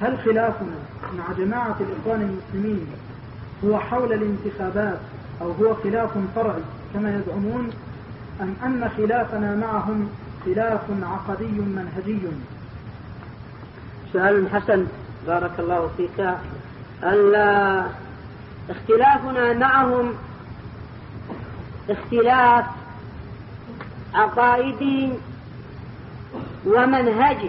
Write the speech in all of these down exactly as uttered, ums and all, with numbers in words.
هل خلافنا مع جماعة الإخوان المسلمين هو حول الانتخابات أو هو خلاف فرعي كما يزعمون، أم أن خلافنا معهم خلاف عقدي منهجي؟ سؤال حسن بارك الله فيك. اختلافنا معهم اختلاف عقائدي ومنهجي،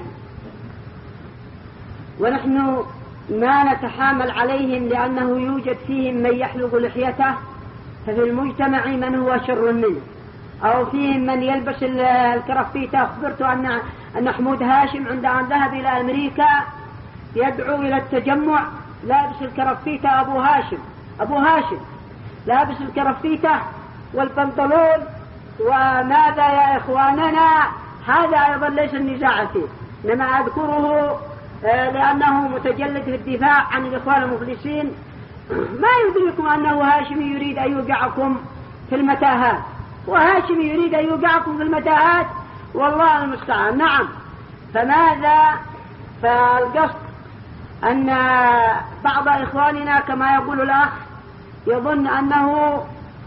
ونحن ما نتحامل عليهم لأنه يوجد فيهم من يحلق لحيته، ففي المجتمع من هو شر منه، أو فيهم من يلبس الكرافيته. أخبرت أن أن حمود هاشم عندما ذهب إلى أمريكا يدعو إلى التجمع لابس الكرافيته، أبو هاشم أبو هاشم لابس الكرافيته والبنطلون. وماذا يا إخواننا؟ هذا أيضا ليس النزاع فيه، إنما أذكره لأنه متجلد في الدفاع عن الإخوان المفلسين. ما يدركم أنه هاشمي يريد أن يوقعكم في المتاهات، وهاشمي يريد أن يوقعكم في المتاهات، والله المستعان. نعم. فماذا؟ فالقصد أن بعض إخواننا كما يقول الأخ يظن أنه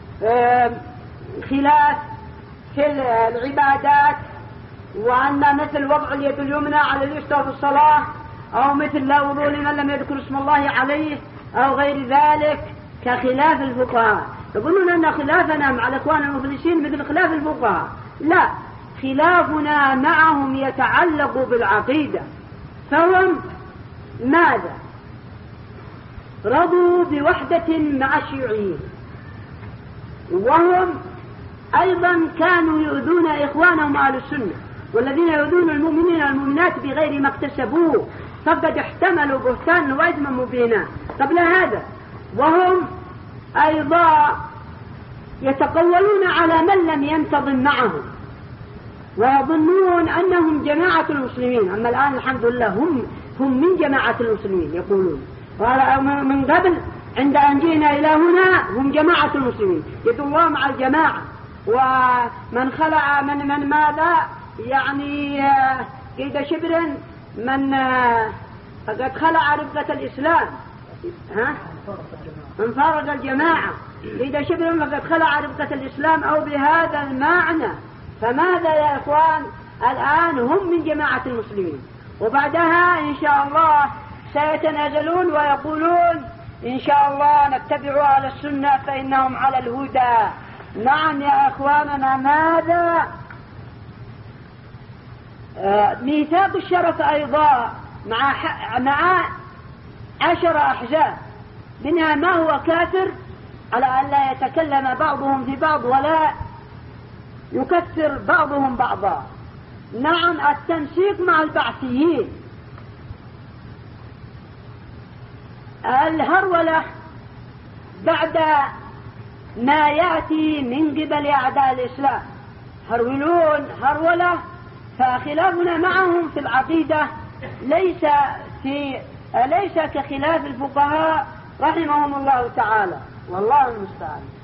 خلاف في العبادات، وأن مثل وضع اليد اليمنى على اليسرى في الصلاة، أو مثل لا وضوء لمن لم يذكر اسم الله عليه، أو غير ذلك كخلاف الفقهاء. يقولون أن خلافنا مع الإخوان المفلسين مثل خلاف الفقهاء. لا، خلافنا معهم يتعلق بالعقيدة. فهم ماذا؟ رضوا بوحدة مع الشيوعيين، وهم أيضا كانوا يؤذون إخوانهم أهل السنة، والذين يؤذون المؤمنين والمؤمنات بغير ما اكتسبوه فقد احتملوا بهتان وإثما مبينا قبل هذا. وهم أيضا يتقولون على من لم ينتظم معهم، ويظنون أنهم جماعة المسلمين. أما الآن الحمد لله هم هم من جماعة المسلمين يقولون، ومن قبل عند أن جئنا إلى هنا هم جماعة المسلمين، يد الله مع الجماعة. ومن خلع من من ماذا يعني قيد شبر من فقد خلع ربقة الإسلام، ها؟ من فارق الجماعة قيد شبر فقد خلع ربقة الإسلام، أو بهذا المعنى. فماذا يا إخوان؟ الآن هم من جماعة المسلمين، وبعدها إن شاء الله سيتنازلون ويقولون إن شاء الله نتبع على السنة فإنهم على الهدى. نعم يا إخواننا. ماذا؟ آه ميثاق الشرف أيضا مع مع عشر أحزاب، منها ما هو كافر على أن لا يتكلم بعضهم في بعض ولا يكفر بعضهم بعضا. نعم. التنسيق مع البعثيين، الهرولة بعد ما يأتي من قبل أعداء الإسلام، هرولون هرولة. فخلافنا معهم في العقيدة ليس في ليس كخلاف الفقهاء رحمهم الله تعالى، والله المستعان.